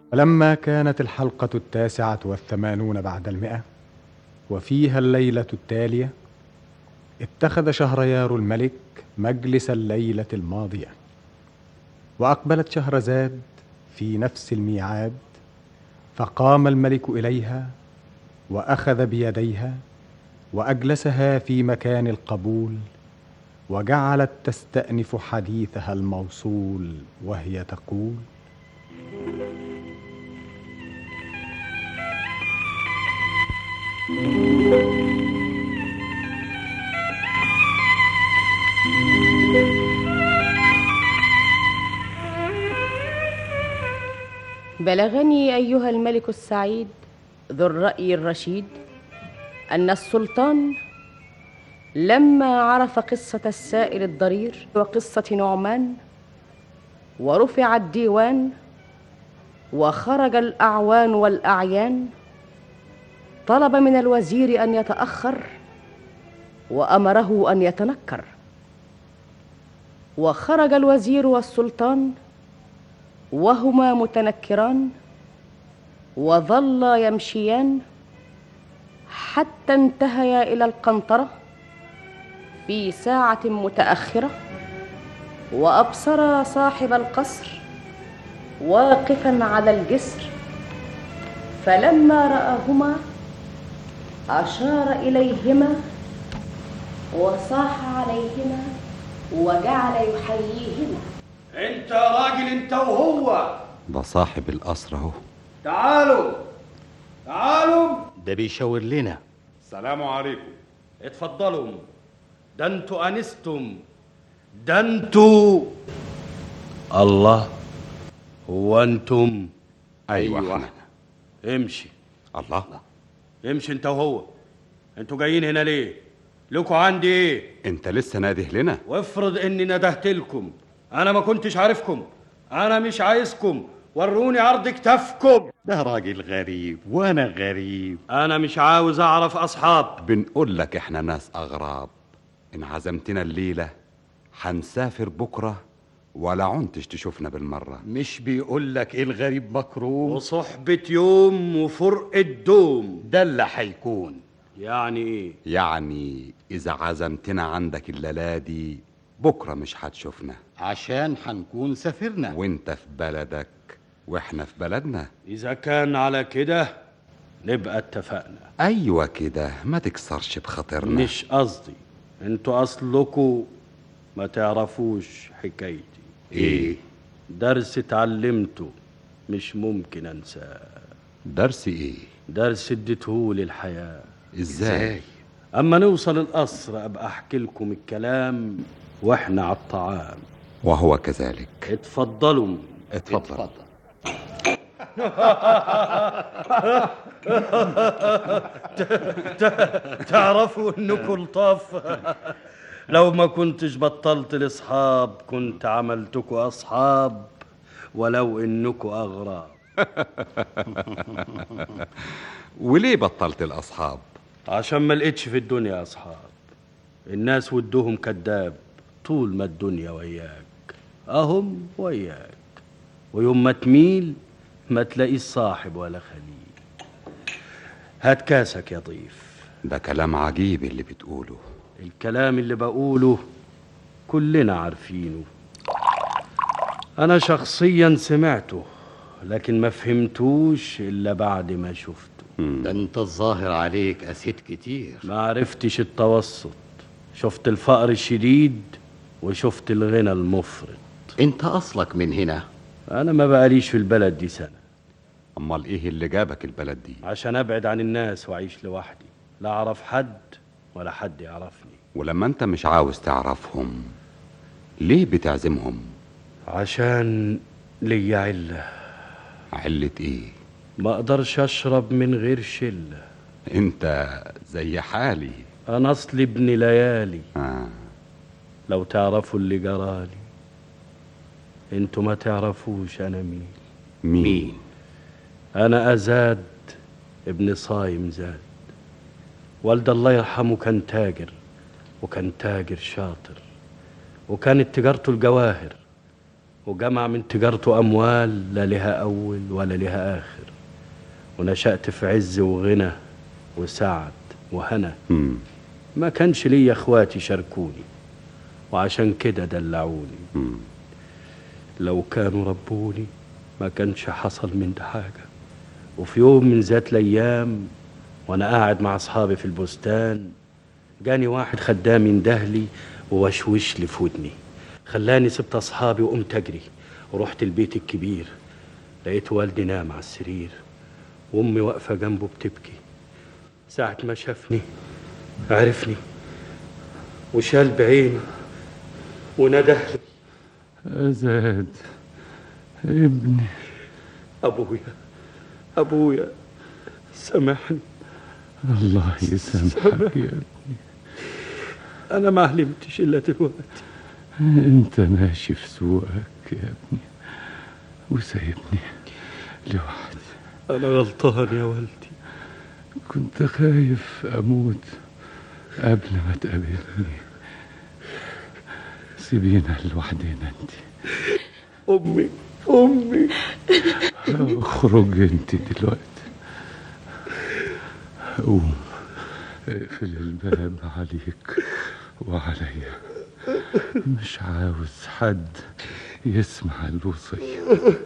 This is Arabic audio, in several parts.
فلما كانت الحلقة 89 بعد 100 وفيها الليلة التالية، اتخذ شهريار الملك مجلس الليلة الماضية، وأقبلت شهرزاد في نفس الميعاد، فقام الملك إليها وأخذ بيديها وأجلسها في مكان القبول، وجعلت تستأنف حديثها الموصول وهي تقول: بلغني أيها الملك السعيد ذو الرأي الرشيد أن السلطان لما عرف قصة السائل الضرير وقصة نعمان ورفع الديوان وخرج الأعوان والأعيان، طلب من الوزير أن يتأخر وأمره أن يتنكر. وخرج الوزير والسلطان وهما متنكران، وظلا يمشيان حتى انتهيا إلى القنطرة في ساعة متأخرة، وأبصرا صاحب القصر واقفا على الجسر، فلما رآهما أشار إليهما وصاح عليهما وجعل يحييهما: انت يا راجل انت وهو، ده صاحب القصر اهو. تعالوا تعالوا. ده بيشاور لنا. السلام عليكم. اتفضلوا. ده انتوا انستم، ده انتوا. الله، هو انتم؟ ايوه احنا. امشي. الله، امشي انت وهو. انتوا جايين هنا ليه؟ لكوا عندي ايه؟ انت لسه ناده لنا؟ وافرض اني ندهت لكم انا ما كنتش عارفكم. انا مش عايزكم، وروني عرض كتافكم. ده راجل غريب وانا غريب. انا مش عاوز اعرف اصحاب. بنقول لك احنا ناس اغراب. ان عزمتنا الليله هنسافر بكره ولا عنتش تشوفنا بالمره. مش بيقول لك ايه الغريب مكروم؟ وصحبة يوم وفرقة دوم. ده اللي هيكون. يعني ايه؟ يعني اذا عزمتنا عندك الليله دي بكره مش هتشوفنا، عشان هنكون سافرنا وانت في بلدك واحنا في بلدنا. اذا كان على كده نبقى اتفقنا. ايوه كده، ما تكسرش بخاطرنا. مش قصدي، انتوا اصلكوا ما تعرفوش حكايتي. ايه؟ درس اتعلمته مش ممكن انساه. درس ايه؟ درس اديتهولي الحياة. ازاي؟ اما نوصل القصر ابقى احكي لكم الكلام واحنا على الطعام. وهو كذلك. اتفضلوا. اتفضل. تعرفوا انكم لطاف. لو ما كنتش بطلت الاصحاب كنت عملتكوا اصحاب، ولو انكوا اغراب. وليه بطلت الاصحاب؟ عشان ما لقيتش في الدنيا اصحاب. الناس ودهم كذاب طول ما الدنيا وياك، اهم وياك، ويوم ما تميل ما تلاقيش صاحب ولا خليل. هات كاسك يا ضيف. ده كلام عجيب اللي بتقوله. الكلام اللي بقوله كلنا عارفينه. انا شخصيا سمعته لكن ما فهمتوش الا بعد ما شفته. ده انت الظاهر عليك قسيت كتير. ما عرفتش التوسط. شفت الفقر الشديد وشفت الغنى المفرط. انت اصلك من هنا؟ انا ما بقاليش في البلد دي سنة. امال ايه اللي جابك البلد دي؟ عشان ابعد عن الناس واعيش لوحدي، لا اعرف حد ولا حد يعرفني. ولما انت مش عاوز تعرفهم ليه بتعزمهم؟ عشان ليا علة. علة ايه؟ ما اقدرش اشرب من غير شلة. انت زي حالي. انا اصلي ابن ليالي. آه. لو تعرفوا اللي جرالي. انتوا ما تعرفوش انا مين. مين؟ انا ازاد ابن صايم زاد. والد الله يرحمه كان تاجر، وكان تاجر شاطر، وكانت تجارته الجواهر، وجمع من تجارته أموال لا لها أول ولا لها آخر، ونشأت في عز وغنى وسعد وهنا. ما كانش ليا اخواتي شاركوني، وعشان كده دلعوني. لو كانوا ربوني ما كانش حصل من ده حاجة. وفي يوم من ذات الأيام وأنا قاعد مع أصحابي في البستان، جاني واحد خدام يندهلي ووشوش لي في ودني، خلاني سبت أصحابي وقمت أجري ورحت البيت الكبير. لقيت والدي نام على السرير وأمي واقفة جنبه بتبكي. ساعة ما شافني عرفني وشال بعيني وندهلي: أزاد ابني. أبويا سامحني. الله يسامحك يا ابني. أنا ما علمتش إلا دلوقتي. أنت ماشي في سوقك يا ابني وسايبني لوحدي. أنا غلطان يا والدي. كنت خايف أموت قبل ما تقابلني. سيبينا لوحدنا انت. أمي اخرج انت دلوقتي. قوم اقفل الباب عليك وعليا. مش عاوز حد يسمع الوصية.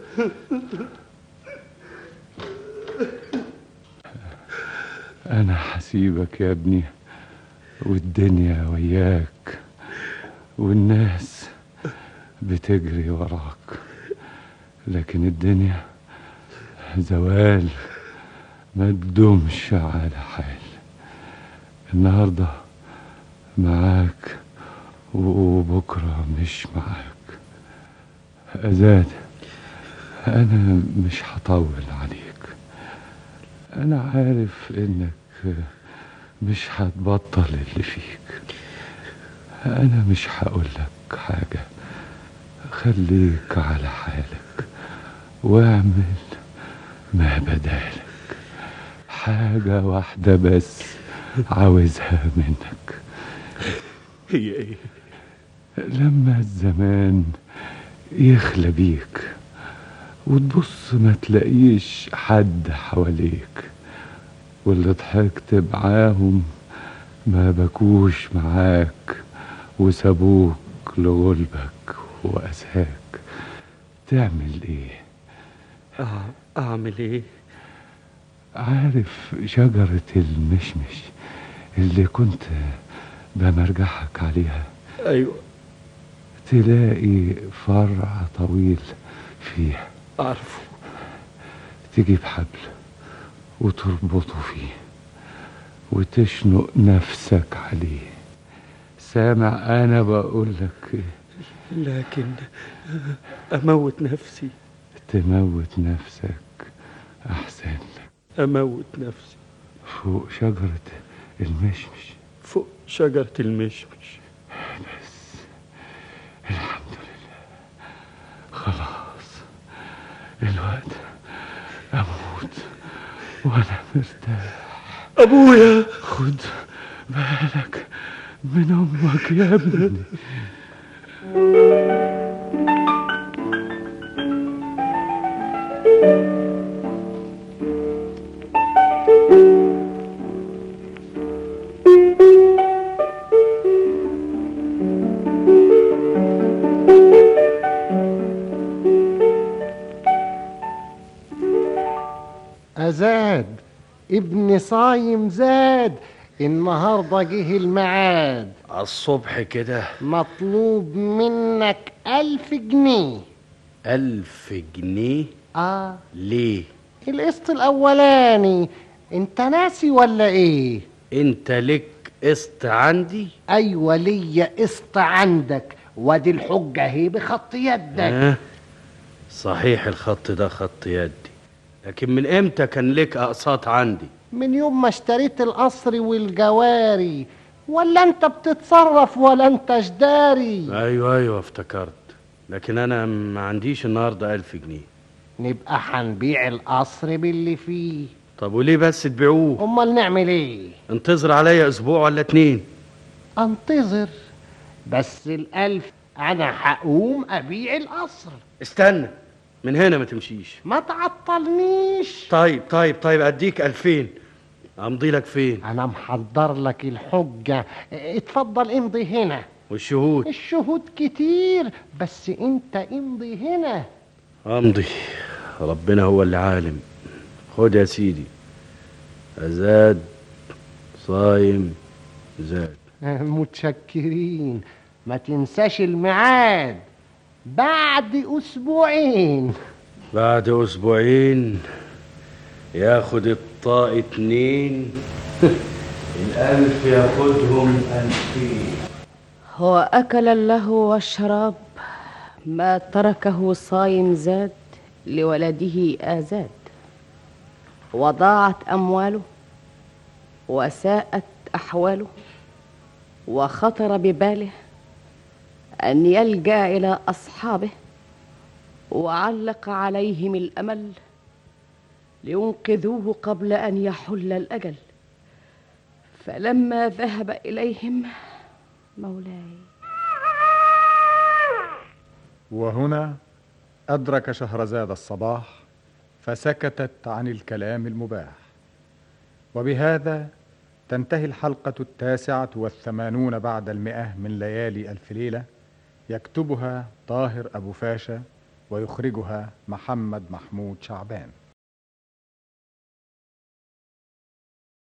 أنا حسيبك يا ابني، والدنيا وياك والناس بتجري وراك، لكن الدنيا زوال ما تدومش على حال. النهاردة معاك وبكرة مش معاك. أزاد أنا مش هطول عليك. أنا عارف إنك مش هتبطل اللي فيك. أنا مش هقولك حاجة. خليك على حالك واعمل ما بدالك. حاجة واحدة بس عاوزها منك. هي ايه؟ لما الزمان يخلى بيك وتبص ما تلاقيش حد حواليك، واللي ضحكت معاهم ما بكوش معاك وسابوك لغلبك وأساك، تعمل ايه؟ اعمل ايه؟ عارف شجرة المشمش اللي كنت بمرجحك عليها؟ ايوه. تلاقي فرع طويل فيها، اعرفه. تجيب حبل وتربطه فيه وتشنق نفسك عليه. سامع انا بقولك؟ لكن اموت نفسي. تموت نفسك احسن لك. اموت نفسي فوق شجرة المشمش. فوق شجرة المشمش. بس الحمد لله خلاص الوقت اموت وانا مرتاح. ابويا خد بالك من امك يا ابني. أزاد ابن صايم زاد، النهاردة جه الميعاد. الصبح كده؟ مطلوب منك 1000 جنيه. 1000 جنيه؟ ليه؟ القسط الأولاني انت ناسي ولا ايه؟ انت لك قسط عندي؟ ايوه ليا قسط عندك، وادي الحجة اهي بخط يدك. صحيح الخط ده خط يدي، لكن من امتى كان لك اقساط عندي؟ من يوم ما اشتريت القصر والجواري. ولا انت بتتصرف ولا انت جداري؟ ايوه افتكرت، لكن انا ما عنديش النهارده 1000 جنيه. نبقى هنبيع القصر باللي فيه. طب وليه بس تبيعوه؟ امال نعمل ايه؟ انتظر عليا اسبوع ولا 2. انتظر بس 1000 انا هقوم ابيع القصر. استنى، من هنا ما تمشيش. ما تعطلنيش. طيب اديك 2000. امضي لك فين؟ انا محضر لك الحجة، اتفضل امضي هنا. والشهود؟ الشهود كتير، بس انت امضي هنا. امضي، ربنا هو اللي عالم. خد يا سيدي. أزاد صايم زاد. متشكرين. ما تنساش الميعاد بعد اسبوعين. بعد اسبوعين ياخد الطاق 2. الألف ياخدهم 2000. هو أكل اللهو والشراب، ما تركه صايم زاد لولده آزاد. وضاعت أمواله وساءت أحواله، وخطر بباله أن يلجأ إلى أصحابه وعلق عليهم الأمل لينقذوه قبل أن يحل الأجل. فلما ذهب إليهم مولاي. وهنا أدرك شهرزاد الصباح، فسكتت عن الكلام المباح. وبهذا تنتهي الحلقة 89 بعد 100 من ليالي ألف ليلة، يكتبها طاهر أبو فاشا ويخرجها محمد محمود شعبان.